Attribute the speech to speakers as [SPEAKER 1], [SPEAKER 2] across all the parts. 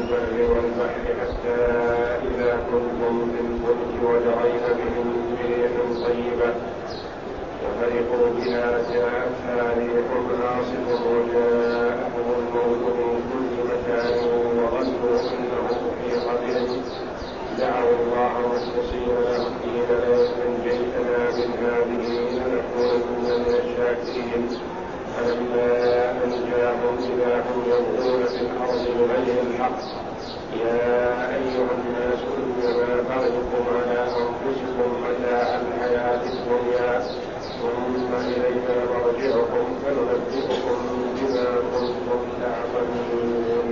[SPEAKER 1] البر والبحر حتى إذا كنتم في الفلك وجرين بهم بريح طيبة وفرحوا بها جاءتها ريح عاصف وجاءهم الموت من كل مكان وظنوا أنه أحيط بهم دعوا الله مخلصين له الدين لئن أنجيتنا من هذه لنكونن من الشاكرين فلما أنجاهم إذا هم يبغون في الأرض بغير الحق يا أيها الناس إنما بغيكم على أنفسكم متاع الحياة الدنيا ثم إلينا مرجعكم فننبئكم بما كنتم تعملون.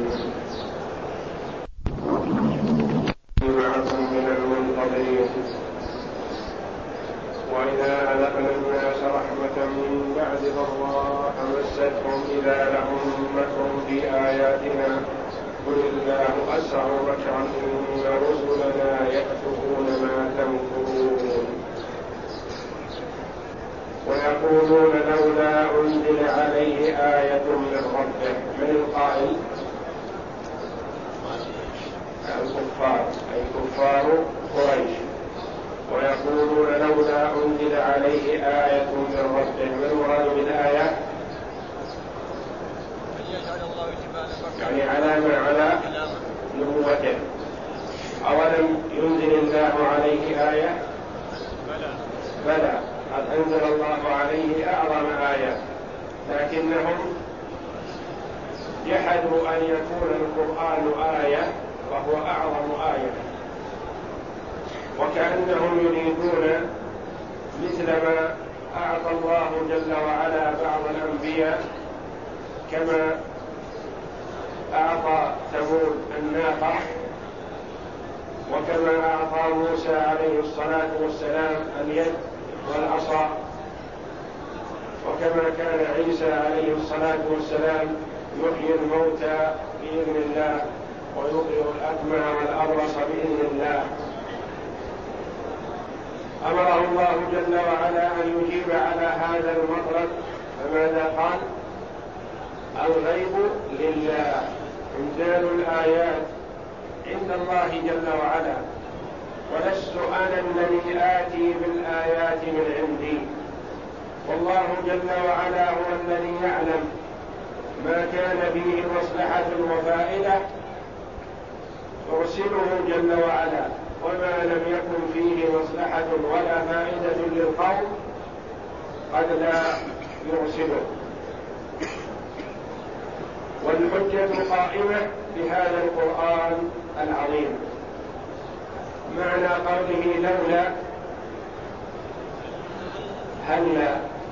[SPEAKER 1] معكم من المنتظرين وإذا أذقنا الناس رحمة من بعد ضراء مستهم إذا لهم مكر في آياتنا قل الله أسرع مكرا إن رسلنا يكتبون ما تمكرون ويقولون لولا أنزل عليه آية من ربه. من القائل؟ الكفار أي كفار قريش. ويقولون لولا أنزل عليه آية من ربه. ما المراد بالآية؟ يعني علامة على نبوته. أولم ينزل الله عليه آية؟ بلى قد أنزل الله عليه أعظم آية لكنهم جحدوا أن يكون القرآن آية وهو أعظم آية وكأنهم يريدون مثل ما أعطى الله جل وعلا بعض الأنبياء كما أعطى ثمود الناقة وكما أعطى موسى عليه الصلاة والسلام اليد والعصا وكما كان عيسى عليه الصلاة والسلام يحيي الموتى بإذن الله ويبرئ الأكمى والأبرص بإذن الله. أمره الله جل وعلا أن يجيب على هذا المطلب فماذا قال؟ الغيب لله إنزال الآيات عند الله جل وعلا ولست أنا الذي آتي بالآيات من عندي والله جل وعلا هو الذي يعلم ما كان فيه مصلحة وفائدة يرسله جل وعلا وما لم يكن فيه مصلحة ولا فائدة للقوم قد لا يرسله. والحجة قائمة بهذا القرآن العظيم. معنى قوله لولا هلا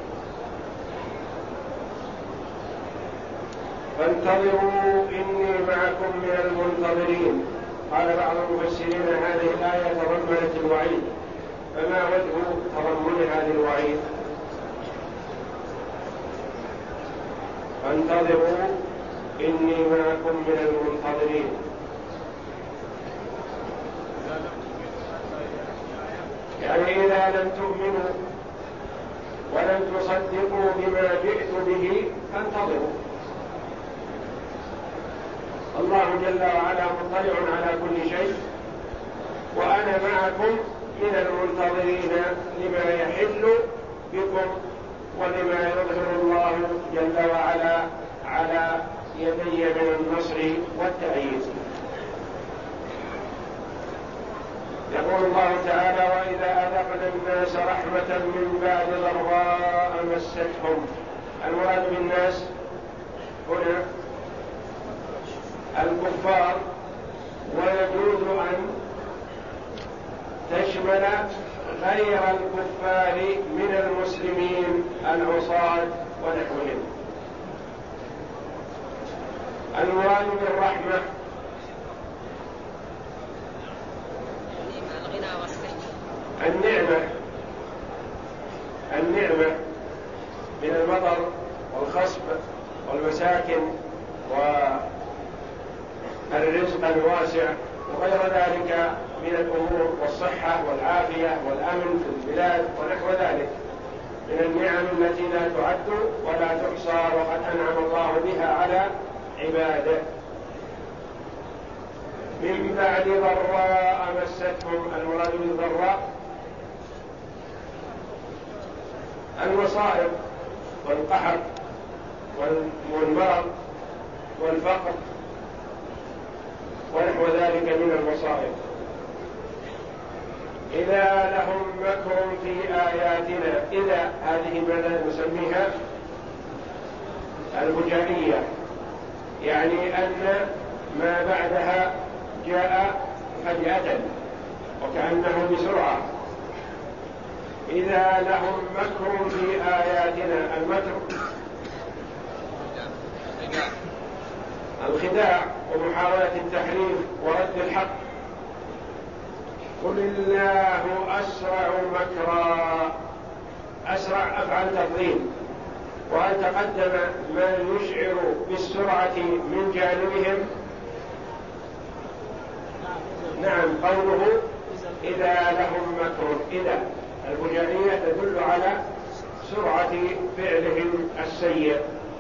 [SPEAKER 1] فانتظروا إني معكم من المنتظرين. قال بعض المفسرين هذه الآية تضمنت الوعيد فما وجه تضمنها للوعيد؟ فانتظروا إني معكم من المنتظرين يعني إذا لم تؤمنوا ولم تصدقوا بما جئت به فانتظروا. الله جل وعلا مطلع على كل شيء وأنا معكم من المنتظرين لما يحل بكم ولما يظهر الله جل وعلا على يدي من النصر والتأييد. يقول الله تعالى وإذا أذقنا الناس رحمة من بعد ضراء مستهم. المراد بالناس هنا الكفار ويجوز أن تشمل غير الكفار من المسلمين العصاة ونحوهم. المراد بالرحمة النعمة من المطر والخصب والمساكن والرزق الواسع وغير ذلك من الأمور والصحة والعافية والأمن في البلاد ونحو ذلك من النعم التي لا تعد ولا تحصى وقد أنعم الله بها على عباده. من بعد ضراء مستهم. المراد بالضراء المصائب والقحط والمرض والفقر ونحو ذلك من المصائب. إذا لهم مكر في آياتنا. إذا هذه ماذا نسميها؟ الفجائية، يعني أن ما بعدها جاء فجأة وكأنه بسرعة. إذا لهم مكر في آياتنا. المكر الخداع ومحاولة التحريف ورد الحق. قل الله أسرع مكرا. أسرع أفعل تفضيل، وهل تقدم ما يشعر بالسرعة من جانبهم؟ نعم، قوله إذا لهم مكر. إذا الفجائية تدل على سرعة فعلهم السيء.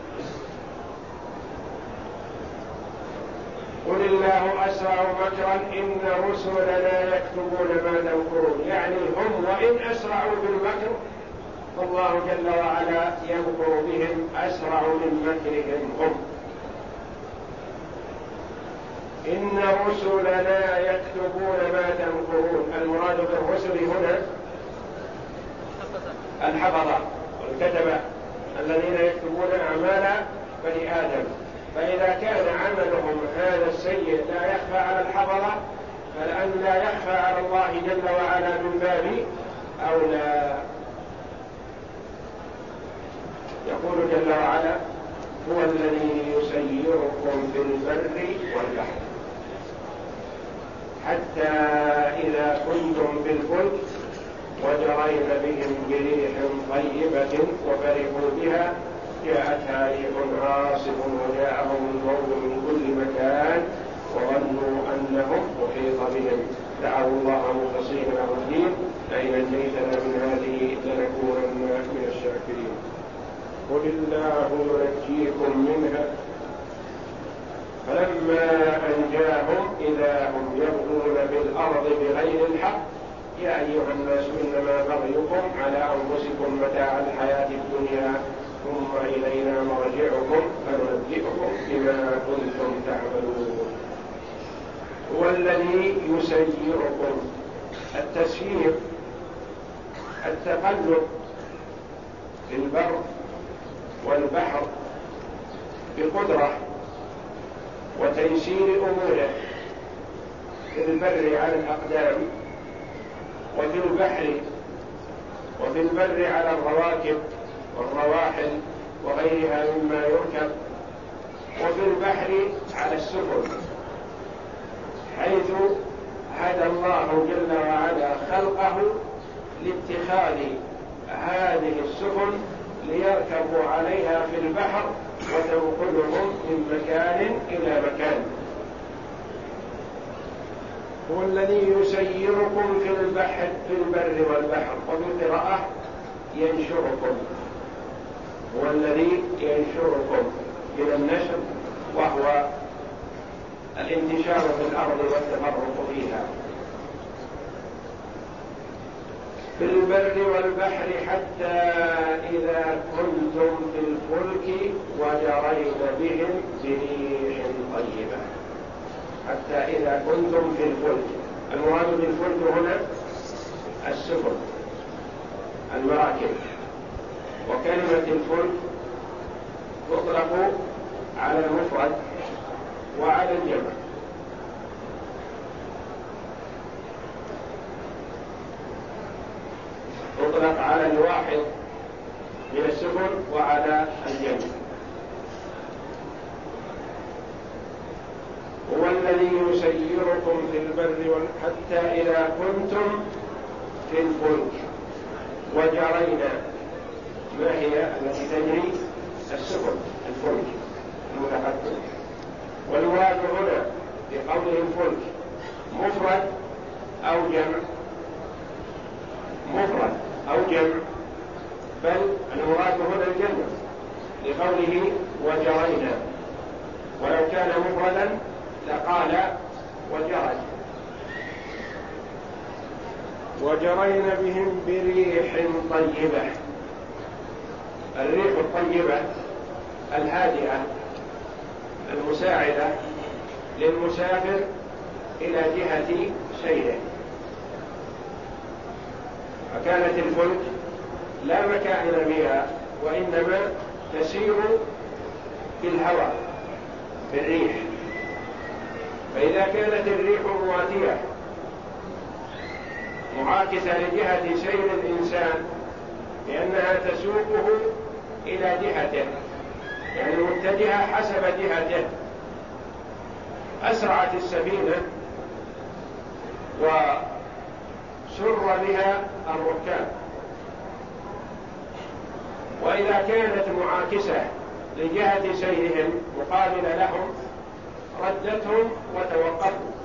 [SPEAKER 1] قل الله أسرع مكرا إن رسلنا يكتبون ما تمكرون. يعني هم وإن أسرعوا بالمكر فالله جل وعلا يمكر بهم أسرع من مكرهم هم. إن رسلنا يكتبون ما تمكرون. المراد بالرسل هنا الحفظة والكتبة الذين يكتبون أعمال بني آدم. فإذا كان عملهم هذا السيء لا يخفى على الحفظة، فلأن لا يخفى على الله جل وعلا من باب أولى. يقول جل وعلا هو الذي يسيركم في البر والبحر حتى إذا كنتم في الفلك وجرين بهم بريح طيبة وفرحوا بها جاءتها ريح عاصف وجاءهم الموج من كل مكان وظنوا أنهم أحيط بهم دعوا الله مخلصين له الدين لئن نجيتنا من هذه لنكونن من الشاكرين. قل الله ينجيكم منها فلما أنجاهم إذا هم يبغون في الأرض بغير الحق يا أيها الناس إنما بغيكم على أنفسكم متاع الحياة الدنيا ثم إلينا مرجعكم فننبئكم بما كنتم تعملون. هو الذي يسيركم. التسيير التقلب في البر والبحر بقدرة وتيسير أموره، في البر على الأقدام وفي البر على الرواكب والرواحل وغيرها مما يركب، وفي البحر على السفن، حيث هدى الله جل وعلا خلقه لاتخاذ هذه السفن ليركبوا عليها في البحر وتنقلهم من مكان إلى مكان. هو الذي يسيركم في البر والبحر. وفي قراءة ينشركم. هو الذي ينشركم من النشر وهو الانتشار في الأرض والتفرق فيها. في البر والبحر حتى إذا كنتم في الفلك وجرين بهم بريح طيبة. حتى إذا كنتم في الفلك. المراد بالفلك هنا السفن المراكب. وكلمة الفلك تطلق على المفرد وعلى الجمع. تطلق على الواحد من السفن وعلى الجمع. هو الذي يسيركم في البر حتى إذا كنتم في الفلك وجرينا. ما هي التي تجري؟ السفن الفلك المتقدم. والمراد هنا بقوله الفلك مفرد أو جمع؟ مفرد أو جمع، بل المراد هنا الجمع لقوله وجرينا. ولو كان مفردا لقال وجرت. وجرين بهم بريح طيبة. الريح الطيبة الهادئة المساعدة للمسافر إلى جهة سيره. فكانت الفلك لا مكان بها، وإنما تسير بالهواء بالريح. فإذا كانت الريح مواتية معاكسة لجهة سير الإنسان لأنها تسوقه إلى جهته، يعني متجهة حسب جهته، أسرعت السفينة وسر بها الركاب. وإذا كانت معاكسة لجهة سيرهم مقابلة لهم ردتهم وتوقفوا.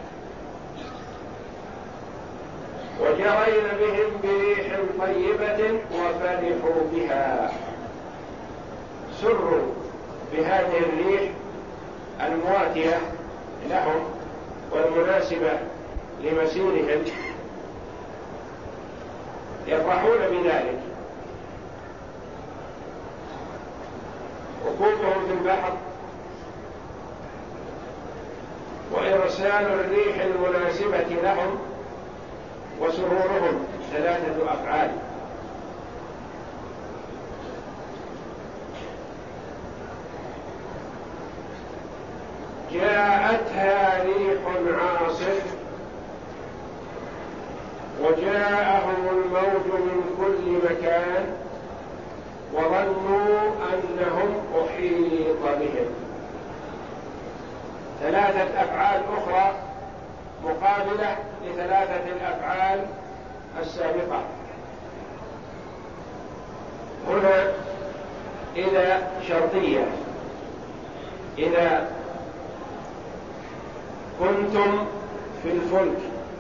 [SPEAKER 1] وجرين بهم بريح طيبة وفرحوا بها، سروا بهذه الريح المواتية لهم والمناسبة لمسيرهم، يفرحون بذلك. ركوبهم في البحر وإرسال الريح المناسبة لهم وسرورهم 3 أفعال. جاءتها ريح عاصف وجاءهم الموج من كل مكان وظنوا أنهم أحيط بهم. 3 أفعال أخرى مقابلة ل3 الأفعال السابقة. هنا إذا شرطية، إذا كنتم في الفلك،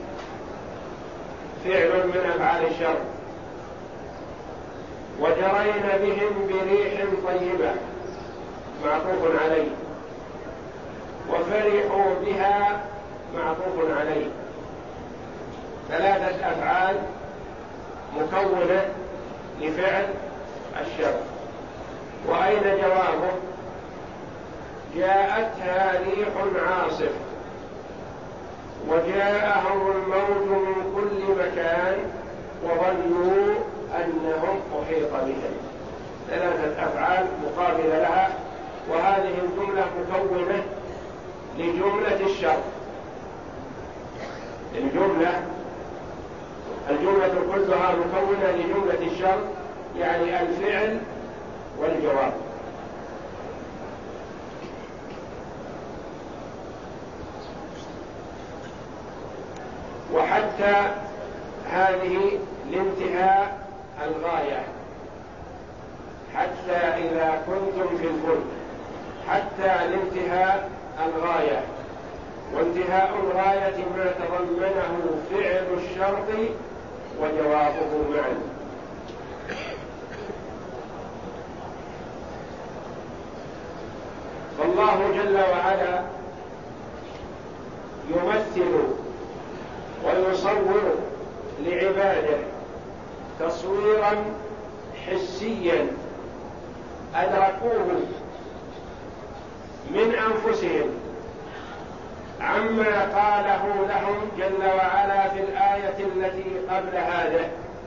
[SPEAKER 1] فعل من أفعال الشر. وجرين بهم بريح طيبة معطوف عليه، وفرحوا بها معطوف عليه. 3 أفعال مكونة لفعل الشر. وأين جوابه؟ جاءتها ريح عاصف وجاءهم الموج من كل مكان وظنوا أنهم أحيط بهم. 3 أفعال مقابلة لها، وهذه الجملة مكونة لجملة الشر. الجملة كلها مكونة لجملة الشر، يعني الفعل والجواب. وحتى هذه لانتهاء الغاية، حتى إذا كنتم في الفلك، حتى لانتهاء الغاية. وانتهاء الغاية ما تضمنه فعل الشرط وجوابه معا. فالله جل وعلا يمثل ويصور لعباده تصويرا حسيا أدركوه من أنفسهم عما قاله لهم جل وعلا في الآية التي قبل هذه: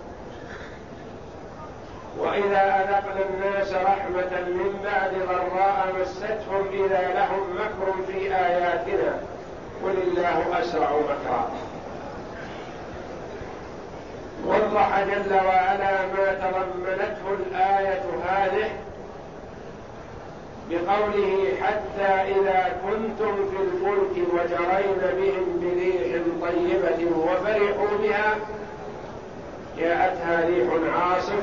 [SPEAKER 1] وإذا أذقنا الناس رحمة من بعد ضراء مستهم إذا لهم مكر في آياتنا قل الله أسرع مكرا. وضح جل وعلا ما تضمنته الآية هذه بقوله: حتى إذا كنتم في الفلك وجرين بهم بريح طيبة وفرحوا بها جاءتها ريح عاصف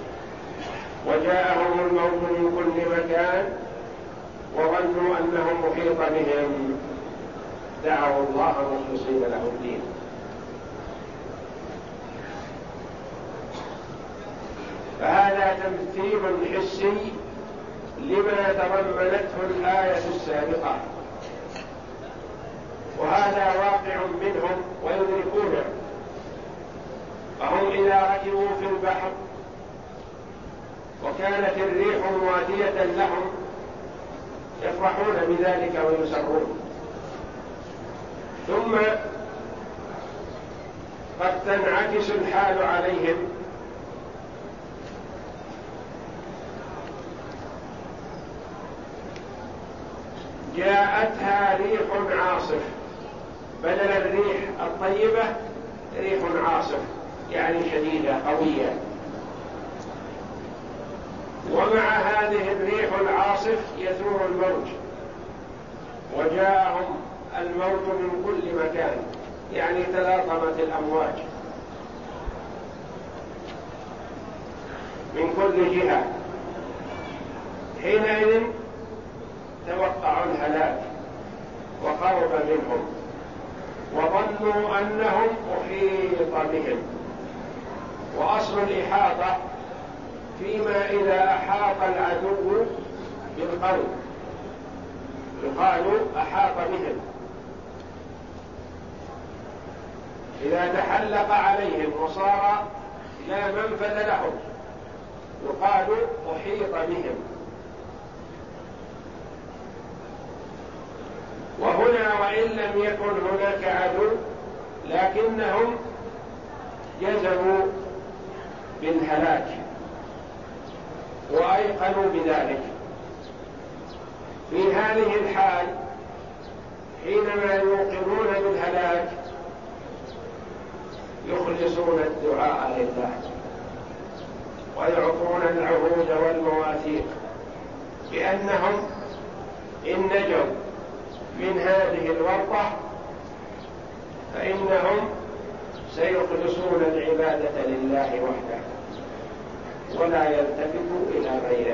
[SPEAKER 1] وجاءهم الموت من كل مكان وظنوا أنهم محيط بهم دعوا الله مخلصين له الدين. فهذا تمثيل حسي لما تضمنته الآية السابقة، وهذا منهم ويدركونه، فهم إذا ركبوا في البحر وكانت الريح مواتية لهم يفرحون بذلك ويسرون، ثم قد تنعكس الحال عليهم جاءتها ريح عاصف، بدل الريح الطيبة ريح عاصف يعني شديدة قوية، ومع هذه الريح العاصف يثور الموج، وجاءهم الموج من كل مكان يعني تلاطمت الأمواج من كل جهة، حينئذ توقعوا الهلاك وقرب منهم وظنوا أنهم أحيط بهم. وأصل الإحاطة فيما إذا أحاط العدو بالقوم، يقال أحاط بهم، إذا تحلق عليهم وصار لا منفذ لهم يقال أحيط بهم. وهنا وإن لم يكن هناك عدو لكنهم جزموا بالهلاك وأيقنوا بذلك. في هذه الحال حينما يوقنون بالهلاك يخلصون الدعاء لله ويعطون العهود والمواثيق بأنهم إن نجوا من هذه الورطة فإنهم سيخلصون العبادة لله وحده ولا يلتفتوا إلى غيره.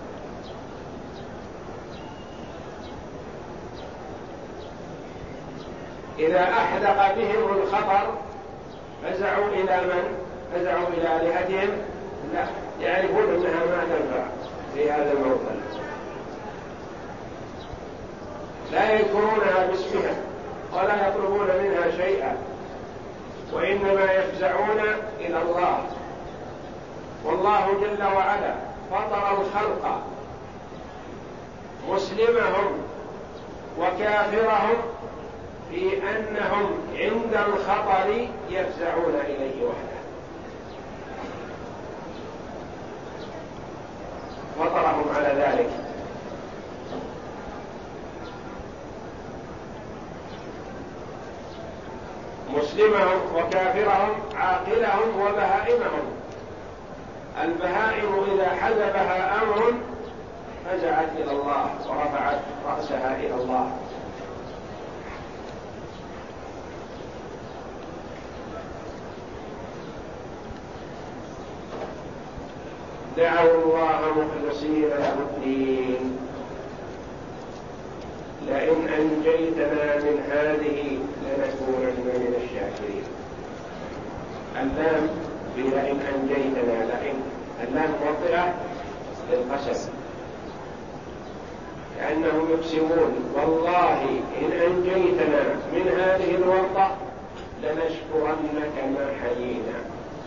[SPEAKER 1] إذا أحدق بهم الخطر فزعوا إلى من؟ فزعوا إلى آلهتهم؟ لا، يعرفون أنها ما تنفع في هذا الموطن، لا يذكرونها باسمها ولا يطلبون منها شيئا، وإنما يفزعون إلى الله. والله جل وعلا فطر الخلق مسلمهم وكافرهم في أنهم عند الخطر يفزعون إليه وحده، فطرهم على ذلك. مسلمهم وكافرهم، عاقلهم وبهائمهم. البهائم إذا حزبها أمر فزعت إلى الله ورفعت رأسها إلى الله. دعوا الله مخلصين له الدين لئن أنجيتنا من هذه لنكونن من الشاكرين. اللام بلئن أنجيتنا، لئن اللام موطئة للقسم، كأنهم يقسمون والله إن أنجيتنا من هذه الورطة لنشكرنك ما حيينا.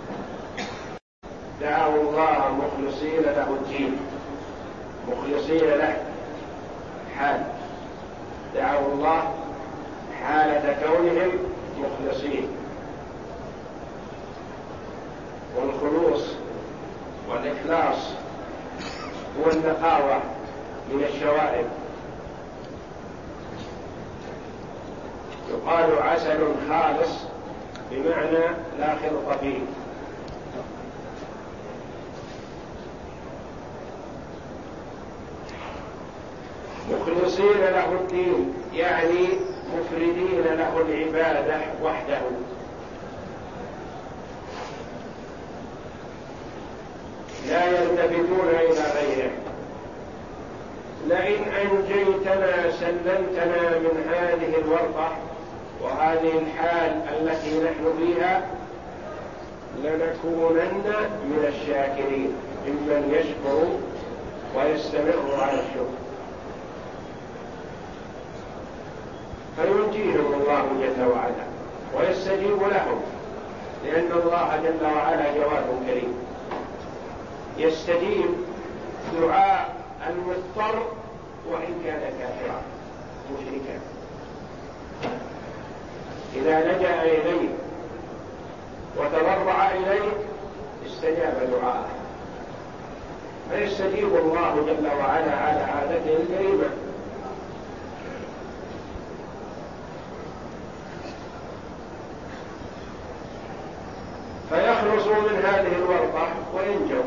[SPEAKER 1] دعوا الله مخلصين له الدين، مخلصين له حال، دعوا الله حالة كونهم مخلصين. والخلوص والإخلاص هو النقاوة من الشوائب. يقال عسل خالص بمعنى لا خلط فيه. مخلصين له الدين يعني مفردين له العبادة وحده، لا يلتفتون إلى غيره. لئن أنجيتنا سلمتنا من هذه الورطة وهذه الحال التي نحن فيها لنكونن من الشاكرين، ممن يشكر ويستمر على الشكر، فينجيهم الله جل وعلا. ويستجيب لهم، لأن الله جل وعلا جواد كريم، يستجيب دعاء المضطر وإن كان كافرا مشركا، إذا لجأ إليه وتضرع إليه استجاب دعاءه، فيستجيب الله جل وعلا على عادته الكريمة. فيخلصوا من هذه الورطة وينجوا.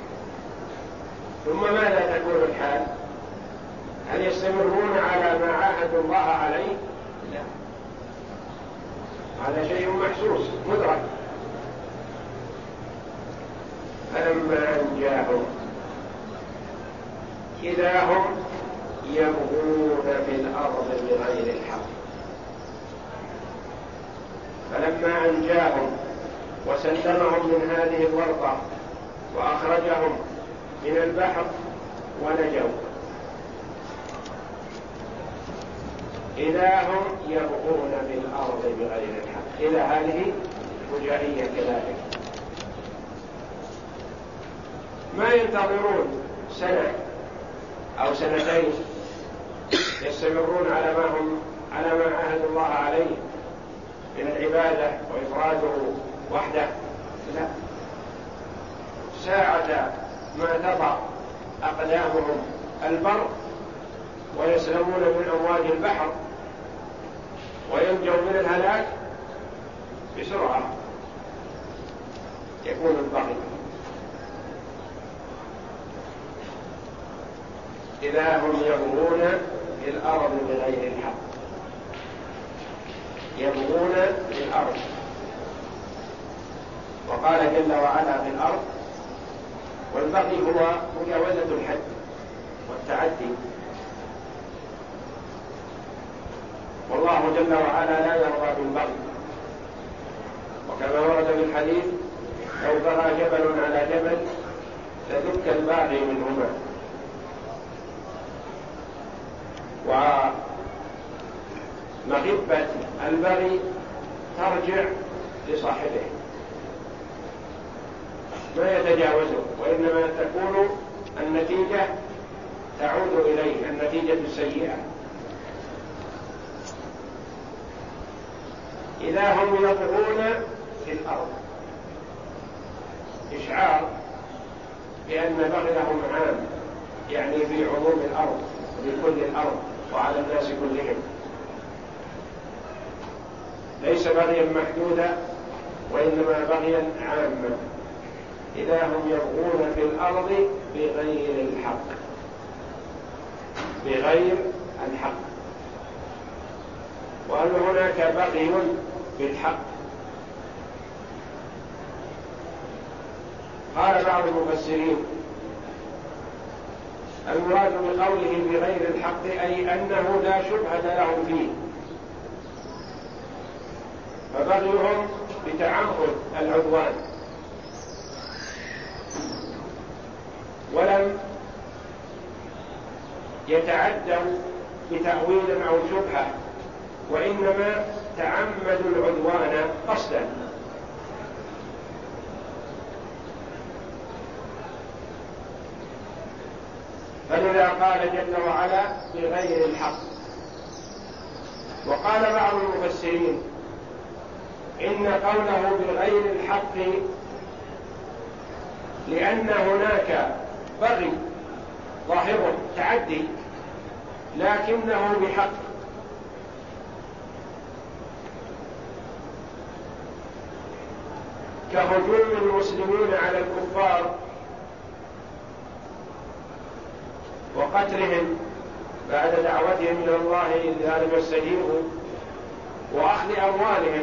[SPEAKER 1] ثم ماذا تكون الحال؟ هل يستمرون على ما عاهدوا الله عليه؟ لا، هذا شيء محسوس مدرك. فلما أنجاهم إذا هم يبغون في الأرض بغير الحق. فلما أنجاهم وسلمهم من هذه الورطة وأخرجهم من البحر ونجوا، إذا هم يبغون في الأرض بغير الحق. إذا هذه فجائية كذلك، ما ينتظرون سنة أو سنتين يستمرون على ما عاهد الله عليه من العبادة وإفراده وحده، لا، ساعة ما تضع أقدامهم البر ويسلمون من أمواج البحر وينجوا من الهلاك بسرعة يكون البغي. إذا هم يبغون في الأرض بغير الحق، يبغون في الأرض. وقال جل وعلا في الأرض، والبغي هو مجاوزة الحد والتعدي، والله جل وعلا لا يرضى بالبغي. وكما ورد في الحديث: لو بغى جبل على جبل لدك الباغي منهما. ومغبة البغي ترجع لصاحبه، ما يتجاوزه، وإنما تكون النتيجة تعود إليه، النتيجة السيئة. إذا هم يطغون في الأرض، إشعار بأن بغيهم عام، يعني في عموم الأرض وبكل الأرض وعلى الناس كلهم، ليس بغيا محدودا وإنما بغيا عاما. إذا هم يبغون في الأرض بغير الحق، بغير الحق. وهل هناك بغي بالحق؟ قال بعض المفسرين: المراد بقوله بغير الحق أي أنه لا شبهة لهم فيه، فبغيهم بتعمد العدوان، ولم يتعدوا بتأويل أو شبهة، وإنما تعمدوا العدوان قصدا. فلذا قال جل وعلا بغير الحق. وقال بعض المفسرين إن قوله بغير الحق لأن هناك بغي ظاهر تعدي لكنه بحق، كهجوم المسلمين على الكفار وقتلهم بعد دعوتهم إلى الله إذ لم يستجيبوا وأخذ أموالهم.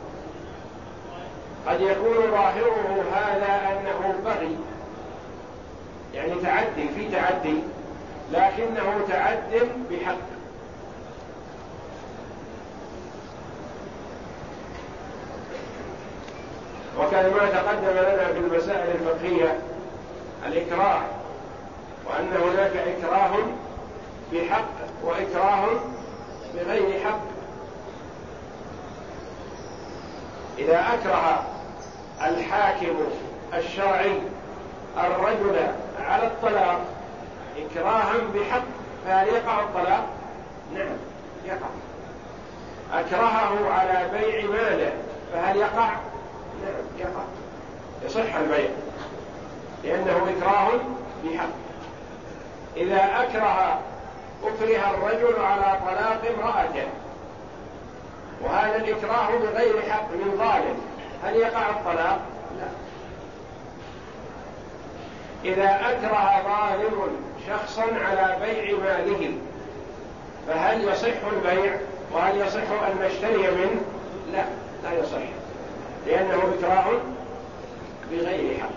[SPEAKER 1] قد يكون ظاهره هذا أنه بغي، يعني تعدي في تعدي، لكنه تعد بحق. وكما تقدم لنا في المسائل الفقهية الإكراه، وأن هناك إكراه بحق وإكراه بغير حق. إذا أكره الحاكم الشرعي الرجل على الطلاق إكراها بحق، فهل يقع الطلاق؟ نعم يقع. أكرهه على بيع ماله، فهل يقع؟ نعم يقع، يصح البيع لأنه إكراه بحق. إذا أكره الرجل على طلاق امرأته وهذا الإكراه بغير حق من ظالم، هل يقع الطلاق؟ لا. إذا أكره ظالم شخصا على بيع ماله، فهل يصح البيع وهل يصح أن نشتري منه؟ لا، لا يصح، لأنه إكراه بغير حق.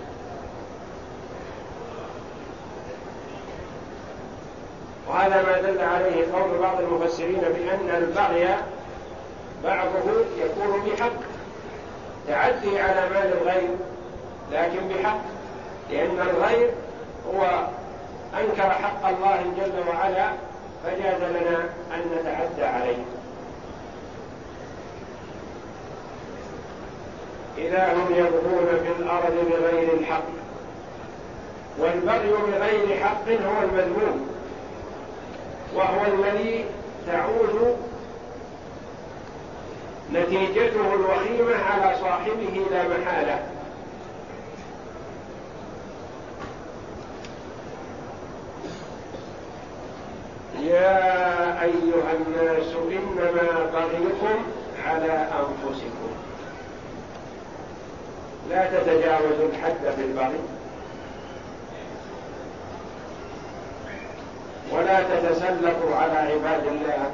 [SPEAKER 1] وهذا ما دل عليه قول بعض المفسرين بأن البغي بعضه يكون بحق، تعدي على مال الغير لكن بحق، لأن الغير هو أنكر حق الله جل وعلا فجاز لنا أن نتعدى عليه. إذا هم يبغون في الأرض بغير الحق، والبغي بغير حق هو المذموم، وهو الذي تعود نتيجته الوخيمة على صاحبه لا محالة. يا أيها الناس إنما بغيكم على أنفسكم، لا تتجاوزوا الحد في البغي، ولا تتسلطوا على عباد الله،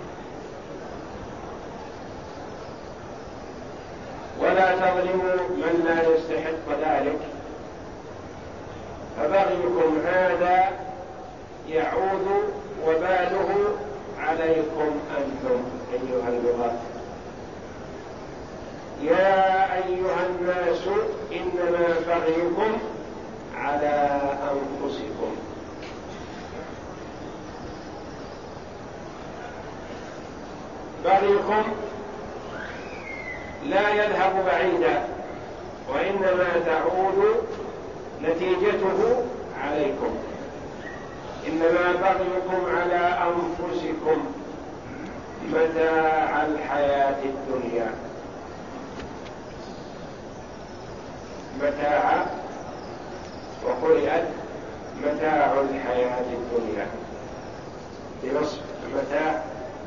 [SPEAKER 1] ولا تظلموا من لا يستحق ذلك، فبغيكم هذا يعود وباله عليكم أنتم أيها اللغات. يا أيها الناس إنما بغيكم على أنفسكم، بغيكم لا يذهب بعيدا، وإنما تعود نتيجته عليكم. إنما بغيكم على أنفسكم متاع الحياة الدنيا، متاع وقرئت متاع الحياة الدنيا بنصب متاع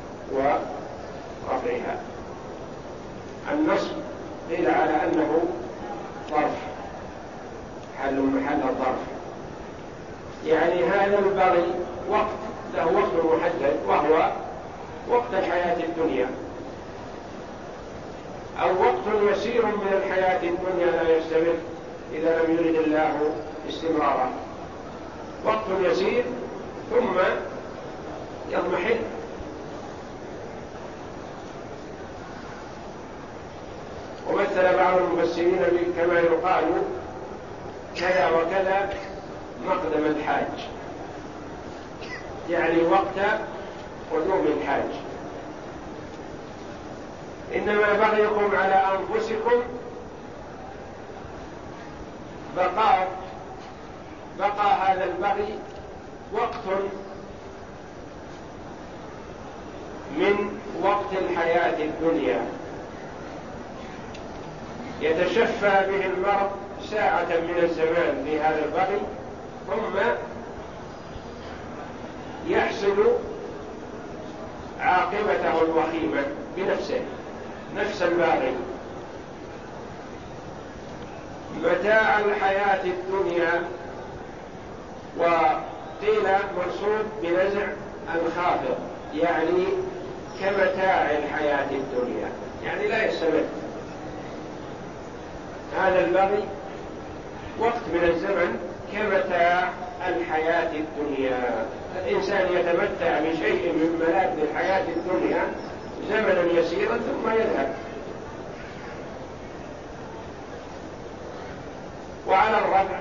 [SPEAKER 1] ورفعها. النصب قيل على أنه ظرف، محل الظرف، يعني هذا البغي وقت له وقت محدد وهو وقت الحياة الدنيا، أو وقت يسير من الحياة الدنيا لا يستمر إذا لم يرد الله استمراره، وقت يسير ثم يضمحل. ومثل بعض المفسرين كما يقال كذا وكذا مقدم الحاج، يعني وقت قدوم الحاج. إنما بغيكم على أنفسكم بقى هذا البغي وقت من وقت الحياة الدنيا يتشفى به المرء ساعة من الزمان في هذا البغي، ثم يحصل عاقبته الوخيمة بنفسه، نفس الباغي. متاع الحياة الدنيا، وقيل منصوب بنزع الخافض، يعني كمتاع الحياة الدنيا، يعني لا يستمر. هذا البغي وقت من الزمن كمتاع الحياة الدنيا، الإنسان يتمتع بشيء من ملاذ الحياة الدنيا زمنا يسيرا ثم يذهب. وعلى الرفع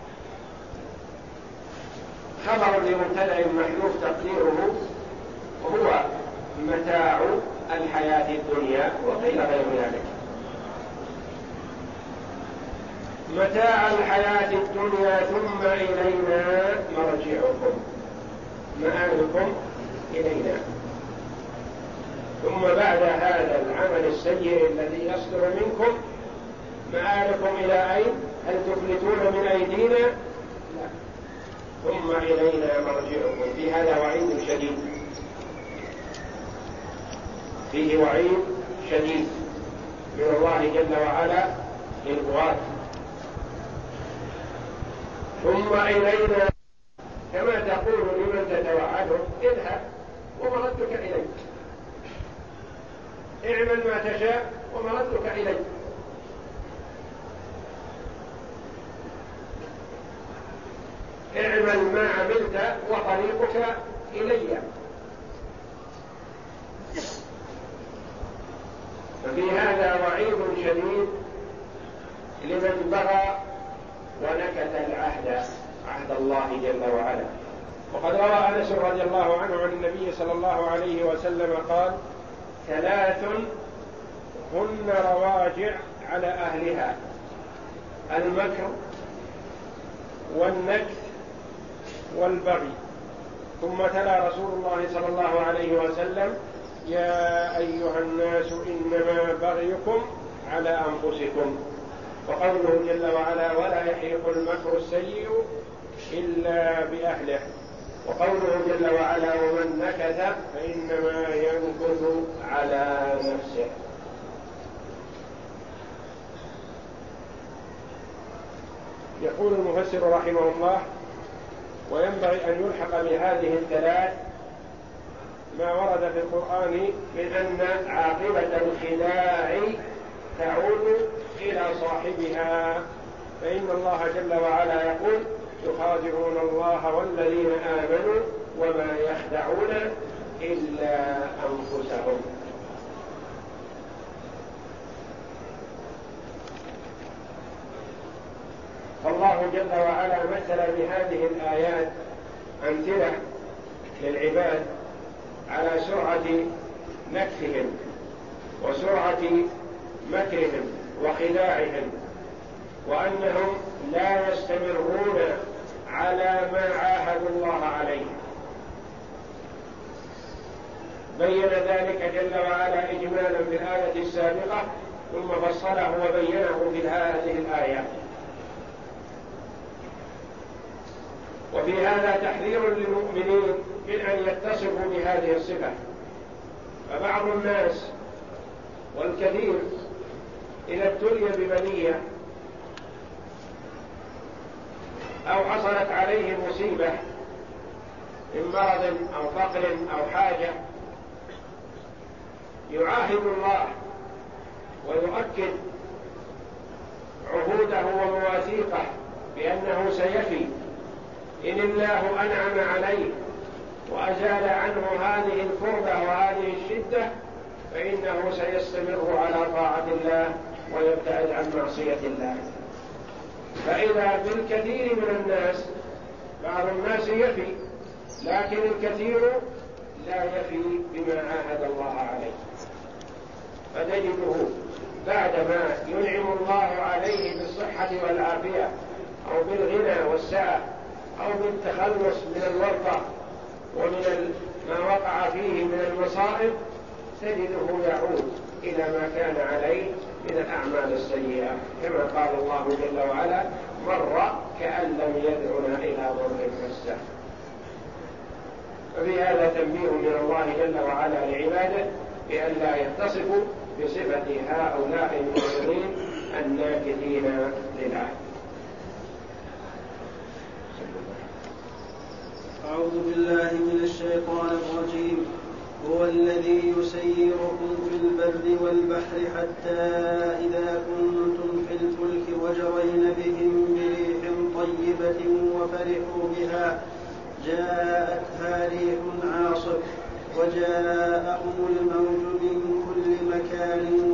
[SPEAKER 1] خبر لمبتدأ محذوف تقديره وهو متاع الحياة الدنيا، وقيل غير ذلك. متاع الحياة الدنيا ثم إلينا مرجعكم، مآلكم إلينا. ثم بعد هذا العمل السيء الذي يصدر منكم مآلكم إلى أين؟ هل تفلتون من أيدينا؟ لا، ثم إلينا مرجعكم. في هذا وعيد شديد، فيه وعيد شديد من الله جل وعلا للغواة. ثم إلينا، كما تقول لمن تتوعده اذهب ومردك إليك، اعمل ما تشاء ومردك إليك. اعمل ما عملت وطريقك إلي. ففي هذا وعيد شديد لمن بغى ونكث العهد، عهد الله جل وعلا. وقد روى أنس رضي الله عنه عن النبي صلى الله عليه وسلم قال: 3 هن رواجع على أهلها: المكر والنكث والبغي. ثم تلا رسول الله صلى الله عليه وسلم: يا أيها الناس إنما بغيكم على أنفسكم. وقوله جل وعلا: ولا يحيق المكر السيء إلا بأهله. وقوله جل وعلا: ومن نكث فإنما ينكث على نفسه. يقول المفسر رحمه الله: وينبغي أن يلحق بهذه الثلاث ما ورد في القرآن من أن عاقبة الخداع تعود إلى صاحبها، فإن الله جل وعلا يقول: يخادعون الله والذين آمنوا وما يخدعون إلا أنفسهم. فالله جل وعلا مثل بهذه الآيات أمثلة للعباد على سرعة نكثهم وسرعة مكرهم وخداعهم، وأنهم لا يستمرون على ما عاهدوا الله عليه. بين ذلك جل وعلا إجمالا في الآية السابقة، ثم فصله وبينه في هذه الآيات. وفي هذا تحذير للمؤمنين من أن يتصفوا بهذه الصفة. فبعض الناس والكثير إذا ابتلي ببلية أو حصلت عليه مصيبة من مرض أو فقر أو حاجة يعاهد الله ويؤكد عهوده ومواثيقه بأنه سيفي إن الله أنعم عليه وأزال عنه هذه الكربة وهذه الشدة، فإنه سيستمر على طاعة الله ويبتعد عن معصية الله. فإذا بالكثير من الناس، بعض الناس يفي لكن الكثير لا يفي بما عاهد الله عليه، فتجده بعدما ينعم الله عليه بالصحة والعافية أو بالغنى والسعة أو بالتخلص من الورطة ومن ما وقع فيه من المصائب، تجده يعود إلى ما كان عليه من الأعمال السيئة، كما قال الله جل وعلا: مر كأن لم يدعنا إلى ضر مسه. ففي هذا تنبيه من الله جل وعلا لعباده بأن لا يتصفوا بصفة هؤلاء المؤمنين الناكثين للعهد.
[SPEAKER 2] أعوذ بالله من الشيطان الرجيم. هو الذي يسيركم في البر والبحر حتى إذا كنتم في الفلك وجرين بهم بريح طيبة وفرحوا بها جاءتها ريح عاصف وجاءهم الموج من كل مكان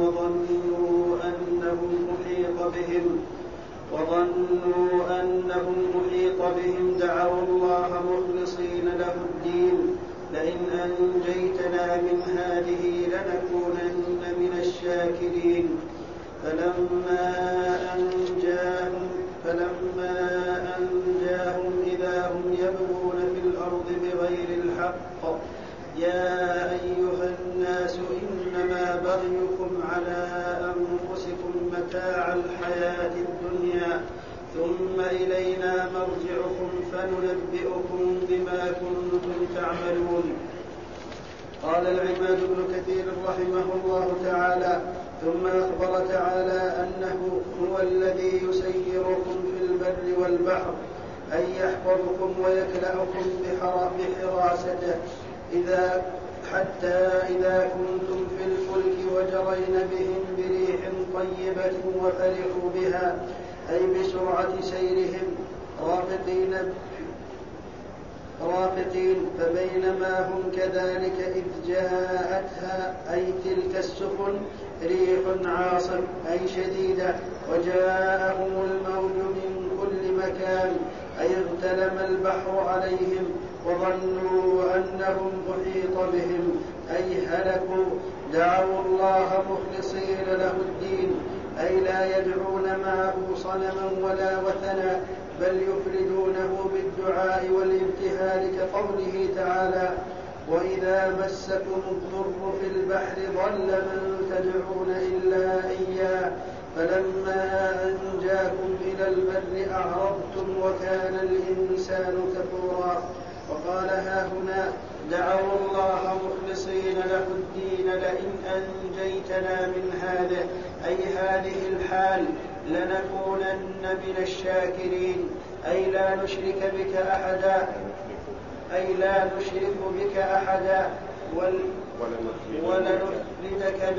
[SPEAKER 2] وظنوا أنهم محيط بهم دعوا الله مخلصين له الدين لئن أنجيتنا من هذه لنكونن من الشاكرين. فلما أنجاهم إذا هم يبغون في الأرض بغير الحق. يا أيها الناس إنما بغيكم على أنفسكم متاع الحياة الدنيا ثم إلينا مرجعكم فننبئكم بما كنتم تعملون. قال العماد بن كثير رحمه الله تعالى: ثم أخبر تعالى أنه هو الذي يسيركم في البر والبحر، أي يحفظكم ويكلأكم بحراسته حتى إذا كنتم في الفلك وجرين بهم بريح طيبة وفرحوا بها، أي بسرعة سيرهم رافقين، فبينما هم كذلك إذ جاءتها أي تلك السفن ريح عاصف أي شديدة وجاءهم الموج من كل مكان، أي اغتلم البحر عليهم وظنوا أنهم أحيط بهم أي هلكوا، دعوا الله مخلصين له الدين، أي لا يدعون معه صنما ولا وثنا، بل يفردونه بالدعاء والابتهال، كقوله تعالى: وإذا مسكم الضر في البحر ضل من تدعون إلا إياه فلما أنجاكم إلى البر أعرضتم وكان الإنسان كفورا. وقال هاهنا: دعوا الله مخلصين له الدين لئن أنجيتنا من هذا، أي هذه الحال، لنكونن من الشاكرين، أي لا نشرك بك أحدا ولنفردك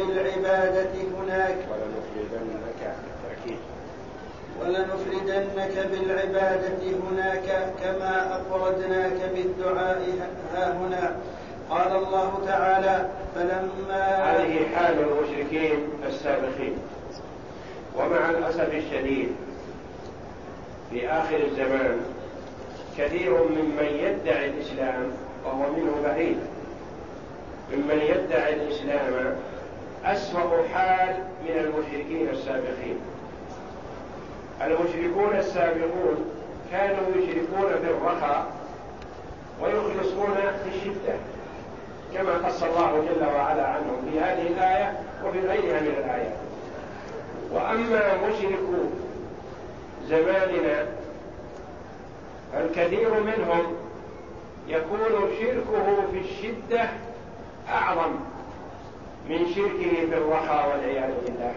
[SPEAKER 2] بالعبادة هناك كما أفردناك بالدعاء هاهنا. قال الله تعالى: فلما
[SPEAKER 1] هذه حال المشركين السابقين. ومع الأسف الشديد في آخر الزمان كثير ممن يدعي الإسلام وهو منه بعيد، ممن يدعي الإسلام أسوأ حال من المشركين السابقين. المشركون السابقون كانوا يشركون في الرخاء ويخلصون في الشدة، كما قص الله جل وعلا عنهم في هذه الآية وفي غيرها من الآيات. وأما مشركو زماننا الكثير منهم يكون شركه في الشدة أعظم من شركه في الرخاء والعياذ بالله.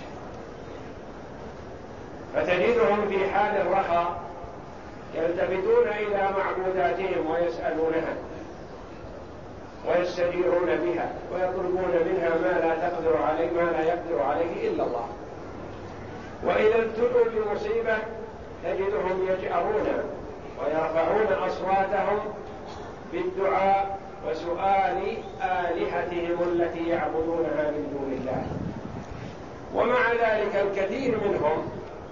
[SPEAKER 1] فتجدهم في حال الرخاء يلتفتون إلى معبوداتهم ويسألونها ويستجيرون بها ويطلبون منها ما لا يقدر عليه إلا الله. وإذا ابتلوا بمصيبة تجدهم يجأرون ويرفعون أصواتهم بالدعاء وسؤال آلهتهم التي يعبدونها من دون الله. ومع ذلك الكثير منهم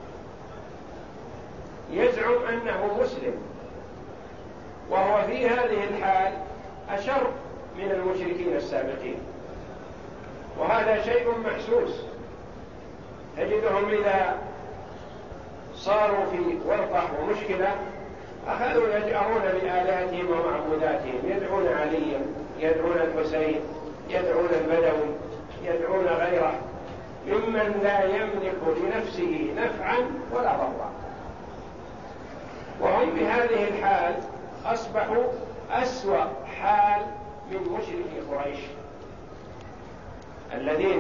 [SPEAKER 1] يزعم أنه مسلم، وهو في هذه الحال أشر من المشركين السابقين. وهذا شيء محسوس. تجدهم إذا صاروا في ورطة ومشكلة أخذوا يجأرون بآلهتهم ومعبوداتهم، يدعون عليا، يدعون الحسين، يدعون البدوي، يدعون غيره ممن لا يملك لنفسه نفعا ولا ضرا. وهم بهذه الحال أصبحوا أسوأ حال من مشركي قريش الذين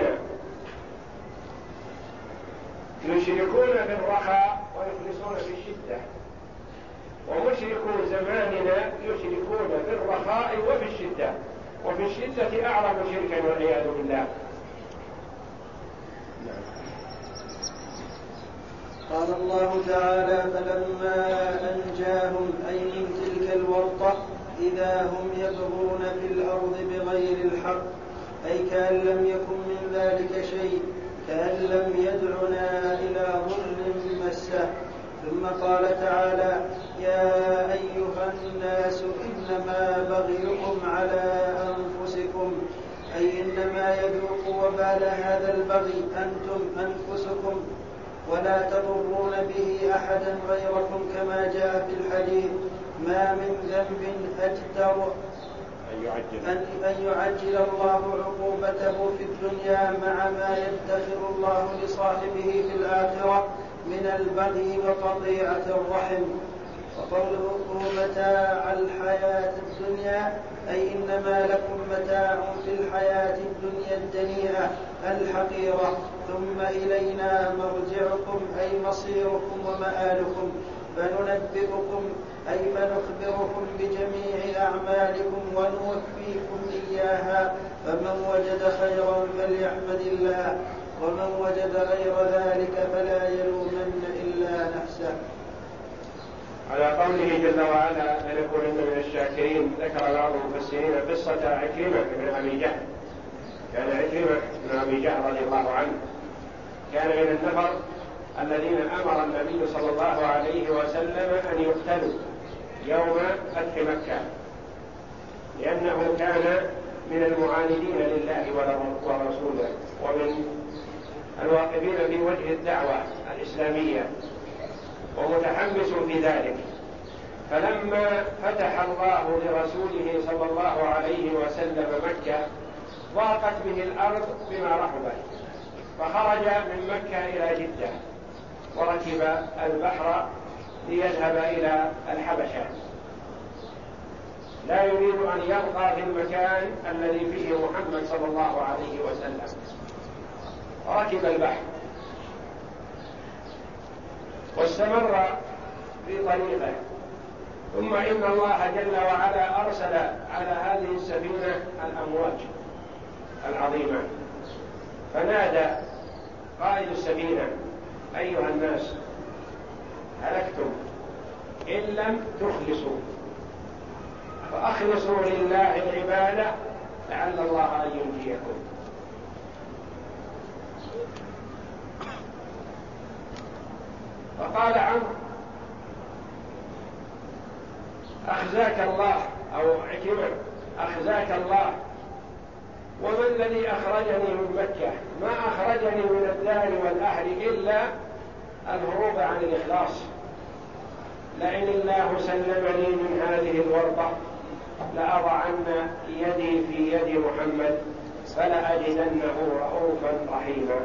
[SPEAKER 1] يشركون في الرخاء ويخلصون في الشدة، ومشركو زماننا يشركون في الرخاء وفي الشدة، وفي الشدة أعظم شركا والعياذ بالله.
[SPEAKER 2] قال الله تعالى: فلما أنجاهم، أي من تلك الورطة، إذا هم يبغون في الأرض بغير الحق، أي كأن لم يكن من ذلك شيء، كأن لم يدعنا إلى ضر مسه. ثم قال تعالى: يا أيها الناس إنما بغيكم على أنفسكم، أي إنما ذوقوا وبال هذا البغي أنتم أنفسكم ولا تضرون به أحدا غيركم كما جاء في الحديث ما من ذنب أجدر أن يعجل الله عقوبته في الدنيا مع ما يدخر الله لصاحبه في الآخرة من البغي وقطيعة الرحم. وقوله متاع الحياة الدنيا أي إنما لكم متاع في الحياة الدنيا الدنيئة الحقيرة ثم إلينا مرجعكم أي مصيركم ومآلكم فننبئكم أي فنخبركم بجميع أعمالكم ونوفيكم إياها فمن وجد خيرا فليحمد الله ومن وجد غير ذلك فلا يلومن إلا نفسه.
[SPEAKER 1] على قوله جل وعلا لنكونن من الشاكرين ذكر بعض المفسرين قصة عكرمة بن أبي جهل. كان عكرمة بن أبي جهل رضي الله عنه كان من النفر الذين أمر النبي صلى الله عليه وسلم أن يقتلوا يوم فتح مكة لأنه كان من المعاندين لله ورسوله ومن الواقفين في وجه الدعوة الإسلامية ومتحمس في ذلك. فلما فتح الله لرسوله صلى الله عليه وسلم مكة ضاقت به الأرض بما رحبت فخرج من مكة إلى جدة وركب البحر ليذهب إلى الحبشة لا يريد أن يبقى في المكان الذي فيه محمد صلى الله عليه وسلم وركب البحر واستمر في طريقه. ثم إن الله جل وعلا أرسل على هذه السفينة الأمواج العظيمة فنادى قائد السفينة أيها الناس هلكتم إن لم تخلصوا فأخلصوا لله العبادة لعل الله أن ينجيكم. فقال عمرو أخزاك الله أو عكرمة أخزاك الله وما الذي أخرجني من مكة ما أخرجني من الدار والأهل إلا الهروب عن الإخلاص لئن الله سلمني من هذه الورطة لأضعن يدي في يد محمد فلأجدنه رؤوفا رحيما.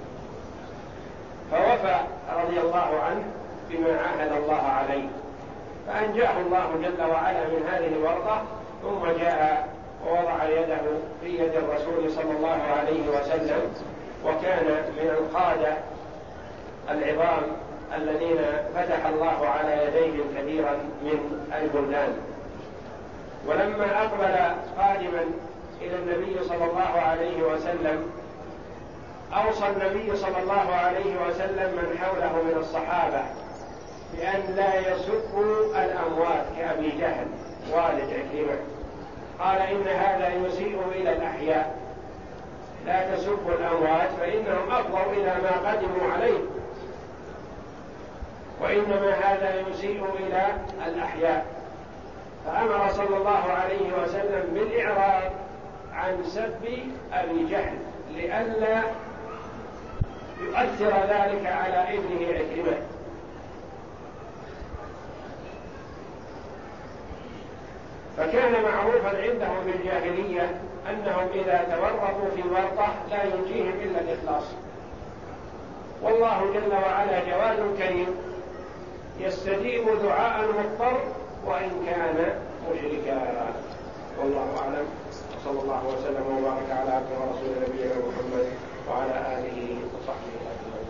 [SPEAKER 1] فوفى رضي الله عنه بما عاهد الله عليه فأنجاه الله جل وعلا من هذه الورطة ثم جاء ووضع يده في يد الرسول صلى الله عليه وسلم وكان من القادة العظام الذين فتح الله على يديهم كثيرا من البلدان. ولما أقبل قادما إلى النبي صلى الله عليه وسلم أوصى النبي صلى الله عليه وسلم من حوله من الصحابة بأن لا يسبوا الأموات كأبي جهل والد عكرمة قال إن هذا يسيء إلى الأحياء لا تسبوا الأموات فإنهم أفضوا إلى ما قدموا عليه وإنما هذا يسيء إلى الأحياء. فأمر صلى الله عليه وسلم بالإعراض عن سب أبي جهل لئلا يؤثر ذلك على ابنه عكرمة. فكان معروفا عندهم في الجاهلية أنهم إذا تورطوا في ورطة لا ينجيهم إلا الإخلاص. والله جل وعلا جواد كريم يستجيب دعاء المضطر وإن كان مشركا. والله أعلم وصلى الله وسلم وبارك على عبده ورسوله نبينا محمد وعلى آله وصحبه أجمعين.